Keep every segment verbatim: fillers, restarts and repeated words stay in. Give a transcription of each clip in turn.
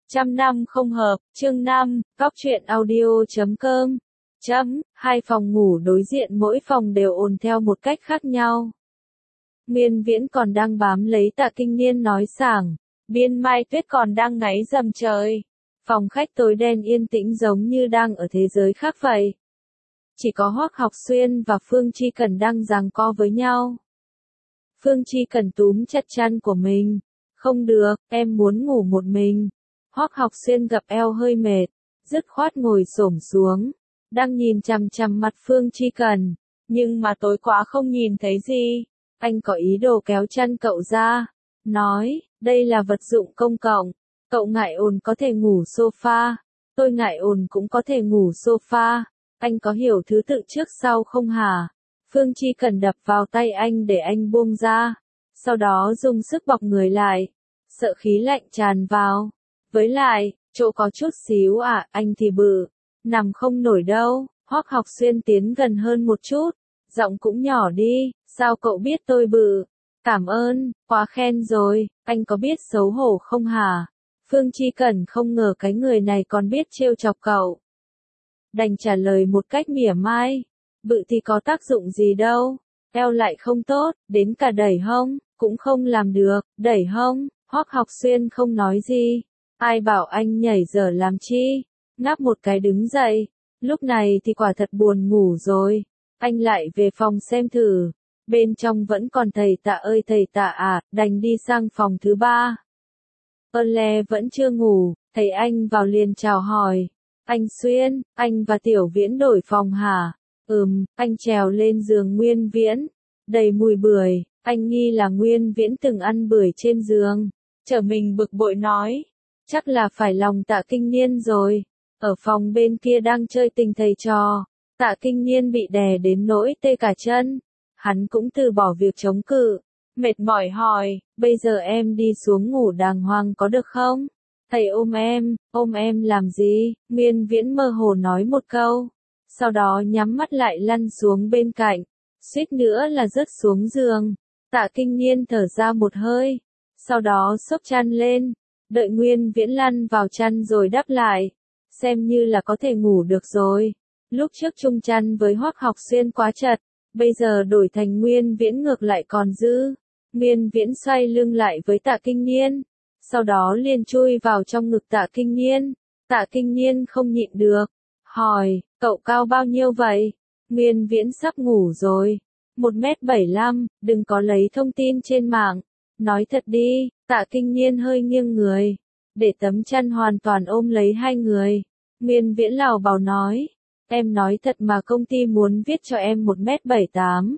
Trăm năm không hợp, chương năm, góc truyện audio chấm com. Chấm, hai phòng ngủ đối diện mỗi phòng đều ồn theo một cách khác nhau. Nguyên Viễn còn đang bám lấy Tạ Kinh Niên nói sảng, Biên Mai Tuyết còn đang ngáy rầm trời. Phòng khách tối đen yên tĩnh giống như đang ở thế giới khác vậy. Chỉ có Hoắc Học Xuyên và Phương Chi Cần đang giằng co với nhau. Phương Chi Cần túm chặt chăn của mình. Không được, em muốn ngủ một mình. Hoắc Học Xuyên gập eo hơi mệt, dứt khoát ngồi xổm xuống, đang nhìn chằm chằm mặt Phương Chi Cần, nhưng mà tối quá không nhìn thấy gì. Anh có ý đồ kéo chăn cậu ra, nói, đây là vật dụng công cộng, cậu ngại ồn có thể ngủ sofa, tôi ngại ồn cũng có thể ngủ sofa, anh có hiểu thứ tự trước sau không hả? Phương Chi Cần đập vào tay anh để anh buông ra, sau đó dùng sức bọc người lại, sợ khí lạnh tràn vào. Với lại, chỗ có chút xíu à, anh thì bự, nằm không nổi đâu. Hoắc Học Xuyên tiến gần hơn một chút, giọng cũng nhỏ đi, sao cậu biết tôi bự? Cảm ơn, quá khen rồi, anh có biết xấu hổ không hả? Phương Chi Cần không ngờ cái người này còn biết trêu chọc cậu. Đành trả lời một cách mỉa mai, bự thì có tác dụng gì đâu, eo lại không tốt, đến cả đẩy hông, cũng không làm được, đẩy hông. Hoắc Học Xuyên không nói gì. Ai bảo anh nhảy giờ làm chi? Ngáp một cái đứng dậy. Lúc này thì quả thật buồn ngủ rồi. Anh lại về phòng xem thử. Bên trong vẫn còn thầy Tạ ơi thầy Tạ à, đành đi sang phòng thứ ba. Ơn Le vẫn chưa ngủ, thấy anh vào liền chào hỏi. Anh Xuyên, anh và Tiểu Viễn đổi phòng hả? Ừm, anh trèo lên giường Nguyên Viễn. Đầy mùi bưởi, anh nghi là Nguyên Viễn từng ăn bưởi trên giường. Trở mình bực bội nói. Chắc là phải lòng Tạ Kinh Niên rồi. Ở phòng bên kia đang chơi tình thầy trò. Tạ Kinh Niên bị đè đến nỗi tê cả chân. Hắn cũng từ bỏ việc chống cự. Mệt mỏi hỏi, bây giờ em đi xuống ngủ đàng hoàng có được không? Thầy ôm em, ôm em làm gì? Nguyên Viễn mơ hồ nói một câu. Sau đó nhắm mắt lại lăn xuống bên cạnh. Suýt nữa là rớt xuống giường. Tạ Kinh Niên thở ra một hơi. Sau đó xốc chăn lên. Đợi Nguyên Viễn lăn vào chăn rồi đắp lại, xem như là có thể ngủ được rồi. Lúc trước chung chăn với Hoắc Học Xuyên quá chật, bây giờ đổi thành Nguyên Viễn ngược lại còn dư. Nguyên Viễn xoay lưng lại với Tạ Kinh Niên, sau đó liền chui vào trong ngực Tạ Kinh Niên. Tạ Kinh Niên không nhịn được, hỏi, cậu cao bao nhiêu vậy? Nguyên Viễn sắp ngủ rồi, một mét bảy lăm, đừng có lấy thông tin trên mạng. Nói thật đi. Tạ Kinh Niên hơi nghiêng người, để tấm chăn hoàn toàn ôm lấy hai người. Nguyên Viễn lảo bảo nói, em nói thật mà công ty muốn viết cho em một mét bảy tám.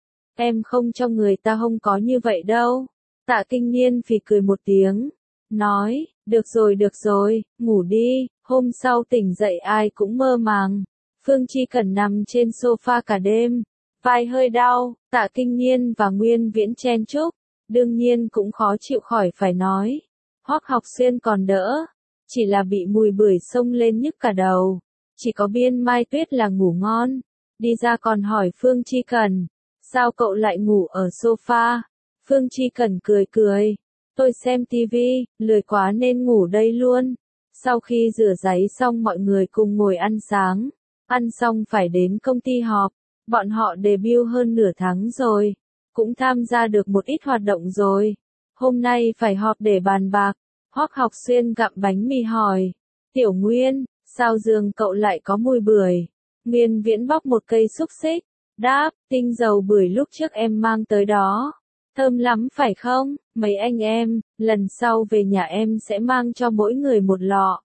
Em không cho người ta hông có như vậy đâu. Tạ Kinh Niên phì cười một tiếng, nói, được rồi được rồi, ngủ đi, hôm sau tỉnh dậy ai cũng mơ màng. Phương Chi Cần nằm trên sofa cả đêm, vai hơi đau, Tạ Kinh Niên và Nguyên Viễn chen chúc. Đương nhiên cũng khó chịu khỏi phải nói. Hoắc Học Xuyên còn đỡ, chỉ là bị mùi bưởi xông lên nhức cả đầu. Chỉ có Biên Mai Tuyết là ngủ ngon. Đi ra còn hỏi Phương Chi Cần, sao cậu lại ngủ ở sofa? Phương Chi Cần cười cười, tôi xem tivi, lười quá nên ngủ đây luôn. Sau khi rửa ráy xong mọi người cùng ngồi ăn sáng. Ăn xong phải đến công ty họp. Bọn họ debut hơn nửa tháng rồi. Cũng tham gia được một ít hoạt động rồi. Hôm nay phải họp để bàn bạc. Hoắc Học Xuyên gặm bánh mì hỏi. Tiểu Nguyên, sao giường cậu lại có mùi bưởi? Nguyên Viễn bóc một cây xúc xích. Đáp, tinh dầu bưởi lúc trước em mang tới đó. Thơm lắm phải không? Mấy anh em, lần sau về nhà em sẽ mang cho mỗi người một lọ.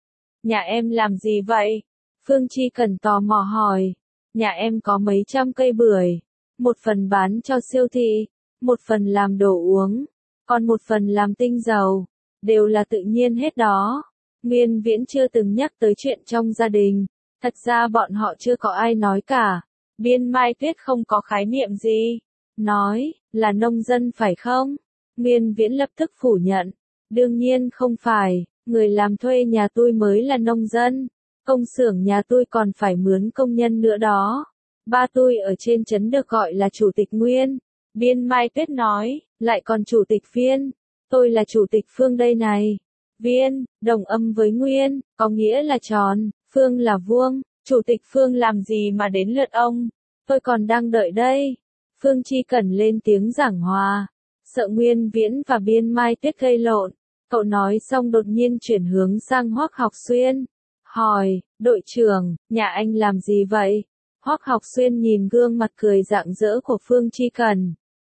Nhà em làm gì vậy? Phương Chi Cần tò mò hỏi. Nhà em có mấy trăm cây bưởi. Một phần bán cho siêu thị, một phần làm đồ uống, còn một phần làm tinh dầu, đều là tự nhiên hết đó. Nguyên Viễn chưa từng nhắc tới chuyện trong gia đình, thật ra bọn họ chưa có ai nói cả. Biên Mai Tuyết không có khái niệm gì, nói, là nông dân phải không? Nguyên Viễn lập tức phủ nhận, đương nhiên không phải, người làm thuê nhà tôi mới là nông dân, công xưởng nhà tôi còn phải mướn công nhân nữa đó. Ba tôi ở trên trấn được gọi là chủ tịch Nguyên. Biên Mai Tuyết nói, lại còn chủ tịch Phiên. Tôi là chủ tịch Phương đây này. Viên, đồng âm với Nguyên, có nghĩa là tròn, Phương là vuông. Chủ tịch Phương làm gì mà đến lượt ông? Tôi còn đang đợi đây. Phương Chi Cần lên tiếng giảng hòa. Sợ Nguyên Viễn và Biên Mai Tuyết gây lộn. Cậu nói xong đột nhiên chuyển hướng sang Hoắc Học Xuyên. Hỏi, đội trưởng, nhà anh làm gì vậy? Hoắc Học Xuyên nhìn gương mặt cười rạng rỡ của Phương Chi Cần.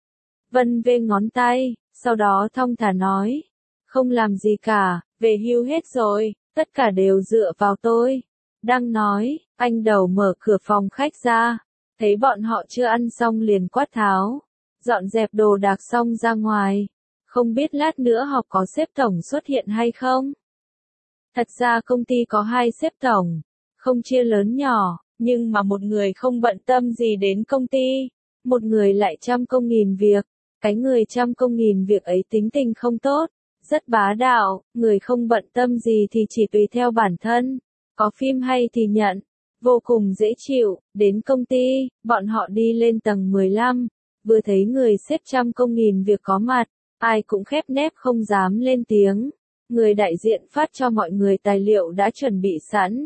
Vân vê ngón tay, sau đó thong thả nói. Không làm gì cả, về hưu hết rồi, tất cả đều dựa vào tôi. Đang nói, anh Đầu mở cửa phòng khách ra, thấy bọn họ chưa ăn xong liền quát tháo. Dọn dẹp đồ đạc xong ra ngoài. Không biết lát nữa học có sếp tổng xuất hiện hay không? Thật ra công ty có hai sếp tổng, không chia lớn nhỏ, nhưng mà một người không bận tâm gì đến công ty, một người lại trăm công nghìn việc. Cái người trăm công nghìn việc ấy tính tình không tốt, rất bá đạo, người không bận tâm gì thì chỉ tùy theo bản thân, có phim hay thì nhận, vô cùng dễ chịu. Đến công ty, bọn họ đi lên tầng mười lăm, vừa thấy người sếp trăm công nghìn việc có mặt, ai cũng khép nép không dám lên tiếng. Người đại diện phát cho mọi người tài liệu đã chuẩn bị sẵn.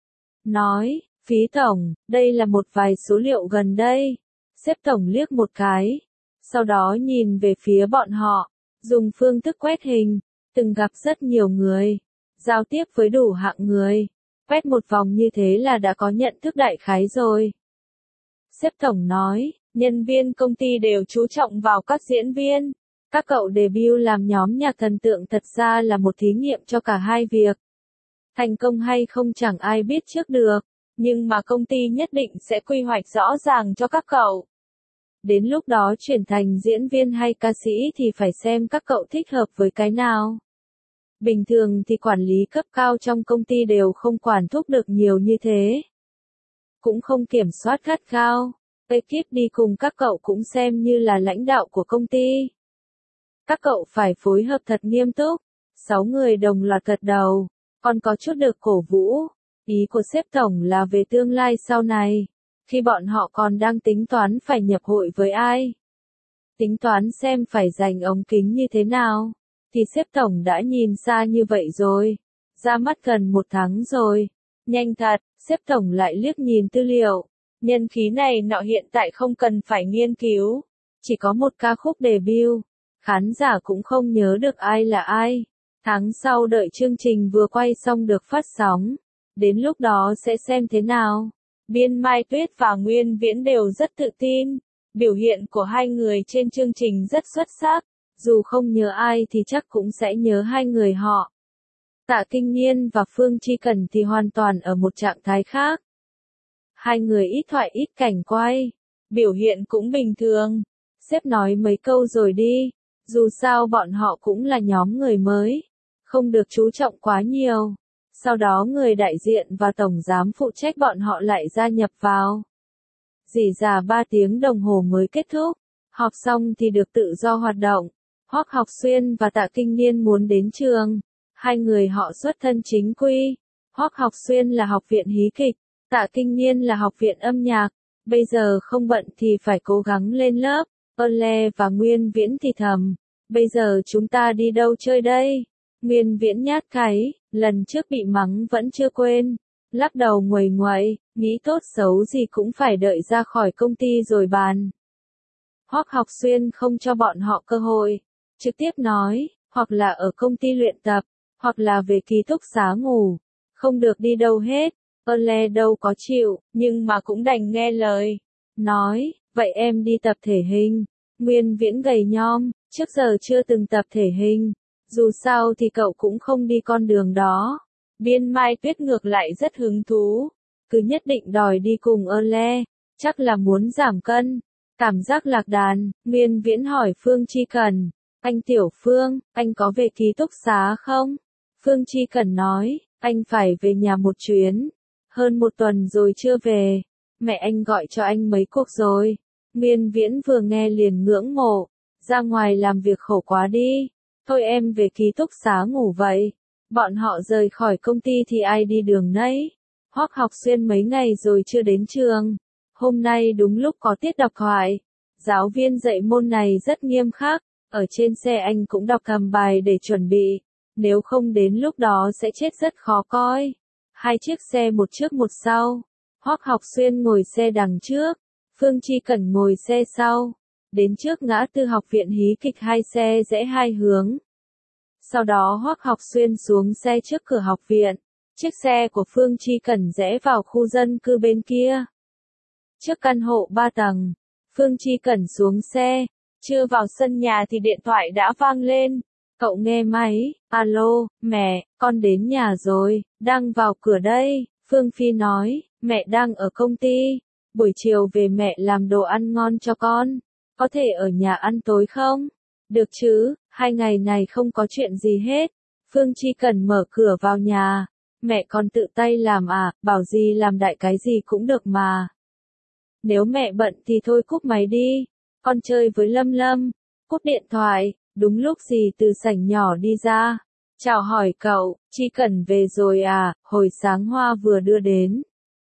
Nói, Phí tổng, đây là một vài số liệu gần đây. Sếp tổng liếc một cái, sau đó nhìn về phía bọn họ, dùng phương thức quét hình, từng gặp rất nhiều người, giao tiếp với đủ hạng người. Quét một vòng như thế là đã có nhận thức đại khái rồi. Sếp tổng nói, nhân viên công ty đều chú trọng vào các diễn viên. Các cậu debut làm nhóm nhạc thần tượng thật ra là một thí nghiệm cho cả hai việc. Thành công hay không chẳng ai biết trước được, nhưng mà công ty nhất định sẽ quy hoạch rõ ràng cho các cậu. Đến lúc đó chuyển thành diễn viên hay ca sĩ thì phải xem các cậu thích hợp với cái nào. Bình thường thì quản lý cấp cao trong công ty đều không quản thúc được nhiều như thế. Cũng không kiểm soát gắt gao. Ekip đi cùng các cậu cũng xem như là lãnh đạo của công ty. Các cậu phải phối hợp thật nghiêm túc. Sáu người đồng loạt gật đầu, còn có chút được cổ vũ. Ý của sếp tổng là về tương lai sau này, khi bọn họ còn đang tính toán phải nhập hội với ai. Tính toán xem phải dành ống kính như thế nào, thì sếp tổng đã nhìn xa như vậy rồi. Ra mắt gần một tháng rồi. Nhanh thật, sếp tổng lại liếc nhìn tư liệu. Nhân khí này nọ hiện tại không cần phải nghiên cứu. Chỉ có một ca khúc debut. Khán giả cũng không nhớ được ai là ai. Tháng sau đợi chương trình vừa quay xong được phát sóng. Đến lúc đó sẽ xem thế nào. Biên Mai Tuyết và Nguyên Viễn đều rất tự tin. Biểu hiện của hai người trên chương trình rất xuất sắc. Dù không nhớ ai thì chắc cũng sẽ nhớ hai người họ. Tạ Kinh Nhiên và Phương Chi Cần thì hoàn toàn ở một trạng thái khác. Hai người ít thoại ít cảnh quay. Biểu hiện cũng bình thường. Sếp nói mấy câu rồi đi. Dù sao bọn họ cũng là nhóm người mới. Không được chú trọng quá nhiều. Sau đó người đại diện và tổng giám phụ trách bọn họ lại gia nhập vào. Rỉ rả ba tiếng đồng hồ mới kết thúc. Họp xong thì được tự do hoạt động. Hoắc Học Xuyên và Tạ Kinh Niên muốn đến trường. Hai người họ xuất thân chính quy. Hoắc Học Xuyên là học viện hí kịch. Tạ Kinh Niên là học viện âm nhạc. Bây giờ không bận thì phải cố gắng lên lớp. Ôn Le và Nguyên Viễn thì thầm. Bây giờ chúng ta đi đâu chơi đây? Nguyên Viễn nhát cái, lần trước bị mắng vẫn chưa quên. Lắc đầu nguầy nguậy, nghĩ tốt xấu gì cũng phải đợi ra khỏi công ty rồi bàn. Hoắc Học Xuyên không cho bọn họ cơ hội. Trực tiếp nói, hoặc là ở công ty luyện tập, hoặc là về ký túc xá ngủ. Không được đi đâu hết. Ôn Le đâu có chịu, nhưng mà cũng đành nghe lời. Nói, vậy em đi tập thể hình. Nguyên Viễn gầy nhom, trước giờ chưa từng tập thể hình. Dù sao thì cậu cũng không đi con đường đó. Biên Mai Tuyết ngược lại rất hứng thú. Cứ nhất định đòi đi cùng Ôn Le. Chắc là muốn giảm cân. Cảm giác lạc đàn. Nguyên Viễn hỏi Phương Chi Cần. Anh Tiểu Phương, anh có về ký túc xá không? Phương Chi Cần nói, anh phải về nhà một chuyến. Hơn một tuần rồi chưa về. Mẹ anh gọi cho anh mấy cuộc rồi. Nguyên Viễn vừa nghe liền ngưỡng mộ. Ra ngoài làm việc khổ quá đi. Thôi em về ký túc xá ngủ vậy. Bọn họ rời khỏi công ty thì ai đi đường nấy. Hoắc Học Xuyên mấy ngày rồi chưa đến trường. Hôm nay đúng lúc có tiết đọc thoại. Giáo viên dạy môn này rất nghiêm khắc. Ở trên xe anh cũng đọc thầm bài để chuẩn bị. Nếu không đến lúc đó sẽ chết rất khó coi. Hai chiếc xe một trước một sau. Hoắc Học Xuyên ngồi xe đằng trước, Phương Chi Cẩn ngồi xe sau. Đến trước ngã tư học viện hí kịch hai xe rẽ hai hướng. Sau đó Hoắc Học Xuyên xuống xe trước cửa học viện. Chiếc xe của Phương Chi Cẩn rẽ vào khu dân cư bên kia. Trước căn hộ ba tầng, Phương Chi Cẩn xuống xe. Chưa vào sân nhà thì điện thoại đã vang lên. Cậu nghe máy, alo, mẹ, con đến nhà rồi, đang vào cửa đây. Phương Phi nói, mẹ đang ở công ty, buổi chiều về mẹ làm đồ ăn ngon cho con, có thể ở nhà ăn tối không? Được chứ, hai ngày này không có chuyện gì hết. Phương Chi Cần mở cửa vào nhà, mẹ con tự tay làm à, bảo gì làm đại cái gì cũng được mà. Nếu mẹ bận thì thôi cúp máy đi, con chơi với Lâm Lâm. Cúp điện thoại, đúng lúc dì từ sảnh nhỏ đi ra. Chào hỏi cậu, Chi Cần về rồi à, hồi sáng hoa vừa đưa đến.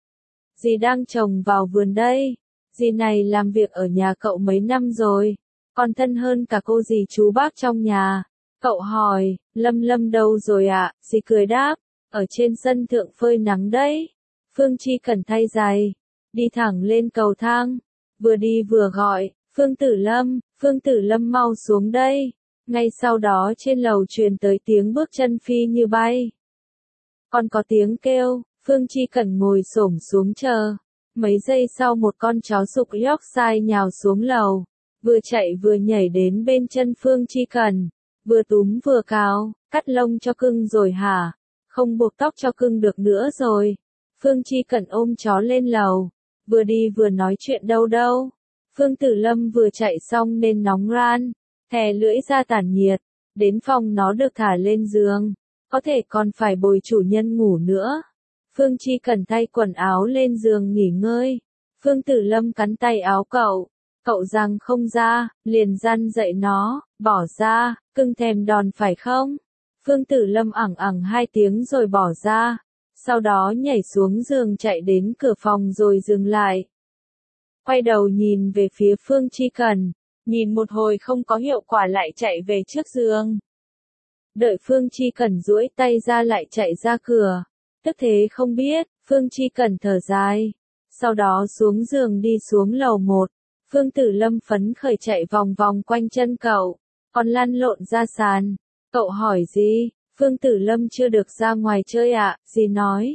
Dì đang trồng vào vườn đây, dì này làm việc ở nhà cậu mấy năm rồi, còn thân hơn cả cô dì chú bác trong nhà. Cậu hỏi, Lâm Lâm đâu rồi ạ, à? Dì cười đáp, ở trên sân thượng phơi nắng đấy. Phương Chi Cần thay giày, đi thẳng lên cầu thang, vừa đi vừa gọi, Phương Tử Lâm, Phương Tử Lâm mau xuống đây. Ngay sau đó trên lầu truyền tới tiếng bước chân phi như bay. Còn có tiếng kêu, Phương Chi Cần ngồi xổm xuống chờ. Mấy giây sau một con chó sục Yorkshire nhào xuống lầu, vừa chạy vừa nhảy đến bên chân Phương Chi Cần, vừa túm vừa cào, cắt lông cho cưng rồi hả? Không buộc tóc cho cưng được nữa rồi. Phương Chi Cần ôm chó lên lầu, vừa đi vừa nói chuyện đâu đâu. Phương Tử Lâm vừa chạy xong nên nóng ran, thè lưỡi ra tản nhiệt, đến phòng nó được thả lên giường, có thể còn phải bồi chủ nhân ngủ nữa. Phương Chi Cần thay quần áo lên giường nghỉ ngơi. Phương Tử Lâm cắn tay áo cậu, cậu rằng không ra, liền răn dậy nó, bỏ ra, cưng thèm đòn phải không? Phương Tử Lâm ẳng ẳng hai tiếng rồi bỏ ra, sau đó nhảy xuống giường chạy đến cửa phòng rồi dừng lại. Quay đầu nhìn về phía Phương Chi Cần, nhìn một hồi không có hiệu quả lại chạy về trước giường. Đợi Phương Chi Cần duỗi tay ra lại chạy ra cửa. Tức thế không biết, Phương Chi Cần thở dài. Sau đó xuống giường đi xuống lầu một. Phương Tử Lâm phấn khởi chạy vòng vòng quanh chân cậu, còn lăn lộn ra sàn. Cậu hỏi gì? Phương Tử Lâm chưa được ra ngoài chơi ạ, à? Dì nói.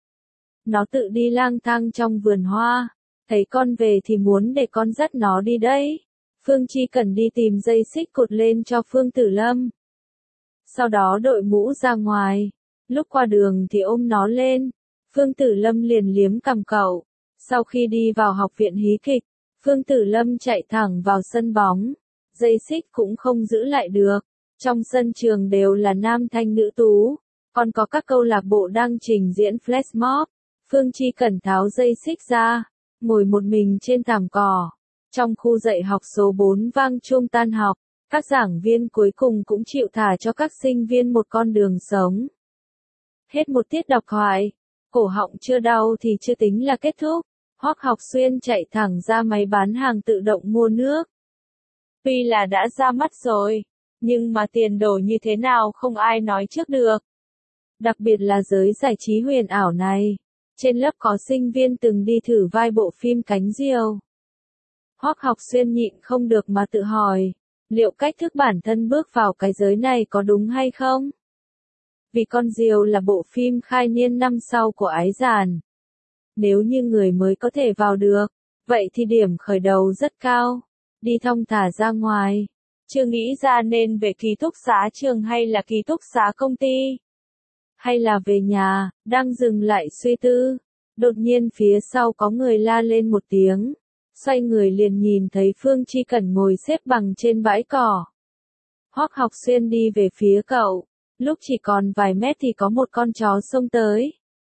Nó tự đi lang thang trong vườn hoa. Thấy con về thì muốn để con dắt nó đi đấy. Phương Chi Cần đi tìm dây xích cột lên cho Phương Tử Lâm. Sau đó đội mũ ra ngoài. Lúc qua đường thì ôm nó lên. Phương Tử Lâm liền liếm cằm cậu. Sau khi đi vào học viện hí kịch, Phương Tử Lâm chạy thẳng vào sân bóng. Dây xích cũng không giữ lại được. Trong sân trường đều là nam thanh nữ tú. Còn có các câu lạc bộ đang trình diễn flash mob. Phương Chi Cần tháo dây xích ra, ngồi một mình trên thảm cỏ. Trong khu dạy học số bốn vang chuông tan học, các giảng viên cuối cùng cũng chịu thả cho các sinh viên một con đường sống. Hết một tiết đọc thoại, cổ họng chưa đau thì chưa tính là kết thúc. Hoắc Học Xuyên chạy thẳng ra máy bán hàng tự động mua nước. Tuy là đã ra mắt rồi, nhưng mà tiền đồ như thế nào không ai nói trước được. Đặc biệt là giới giải trí huyền ảo này. Trên lớp có sinh viên từng đi thử vai bộ phim Cánh Diều. Hoắc Học Xuyên nhịn không được mà tự hỏi, liệu cách thức bản thân bước vào cái giới này có đúng hay không? Vì Con Diều là bộ phim khai niên năm sau của Ái Giản. Nếu như người mới có thể vào được, vậy thì điểm khởi đầu rất cao. Đi thong thả ra ngoài. Chưa nghĩ ra nên về ký túc xá trường hay là ký túc xá công ty. Hay là về nhà, đang dừng lại suy tư. Đột nhiên phía sau có người la lên một tiếng. Xoay người liền nhìn thấy Phương Chi Cần ngồi xếp bằng trên bãi cỏ. Hoắc Học Xuyên đi về phía cậu. Lúc chỉ còn vài mét thì có một con chó xông tới.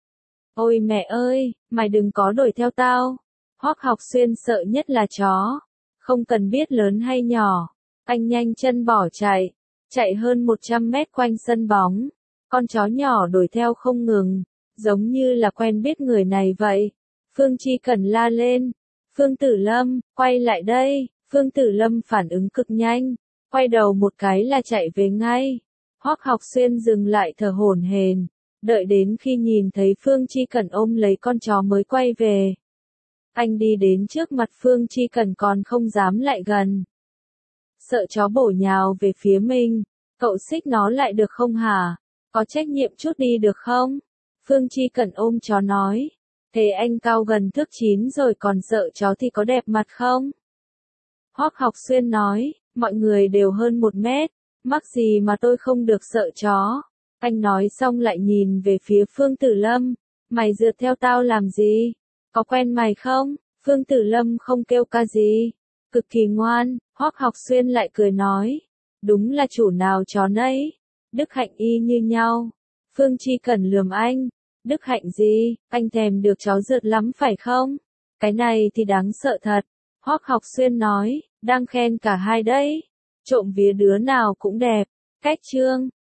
Ôi mẹ ơi, mày đừng có đuổi theo tao. Hoắc Học Xuyên sợ nhất là chó. Không cần biết lớn hay nhỏ. Anh nhanh chân bỏ chạy. Chạy hơn một trăm mét quanh sân bóng. Con chó nhỏ đuổi theo không ngừng. Giống như là quen biết người này vậy. Phương Chi Cần la lên. Phương Tử Lâm, quay lại đây. Phương Tử Lâm phản ứng cực nhanh. Quay đầu một cái là chạy về ngay. Hoắc Học Xuyên dừng lại thở hổn hển, đợi đến khi nhìn thấy Phương Chi Cần ôm lấy con chó mới quay về. Anh đi đến trước mặt Phương Chi Cần còn không dám lại gần. Sợ chó bổ nhào về phía mình, cậu xích nó lại được không hả? Có trách nhiệm chút đi được không? Phương Chi Cần ôm chó nói. Thế anh cao gần thước chín rồi còn sợ chó thì có đẹp mặt không? Hoắc Học Xuyên nói, mọi người đều hơn một mét, mắc gì mà tôi không được sợ chó. Anh nói xong lại nhìn về phía Phương Tử Lâm, mày rượt theo tao làm gì? Có quen mày không? Phương Tử Lâm không kêu ca gì, cực kỳ ngoan. Hoắc Học Xuyên lại cười nói, đúng là chủ nào chó nấy, đức hạnh y như nhau. Phương Chi Cần lườm anh, đức hạnh gì, anh thèm được chó rượt lắm phải không? Cái này thì đáng sợ thật. Hoắc Học Xuyên nói, đang khen cả hai đấy, trộm vía đứa nào cũng đẹp. Cách chương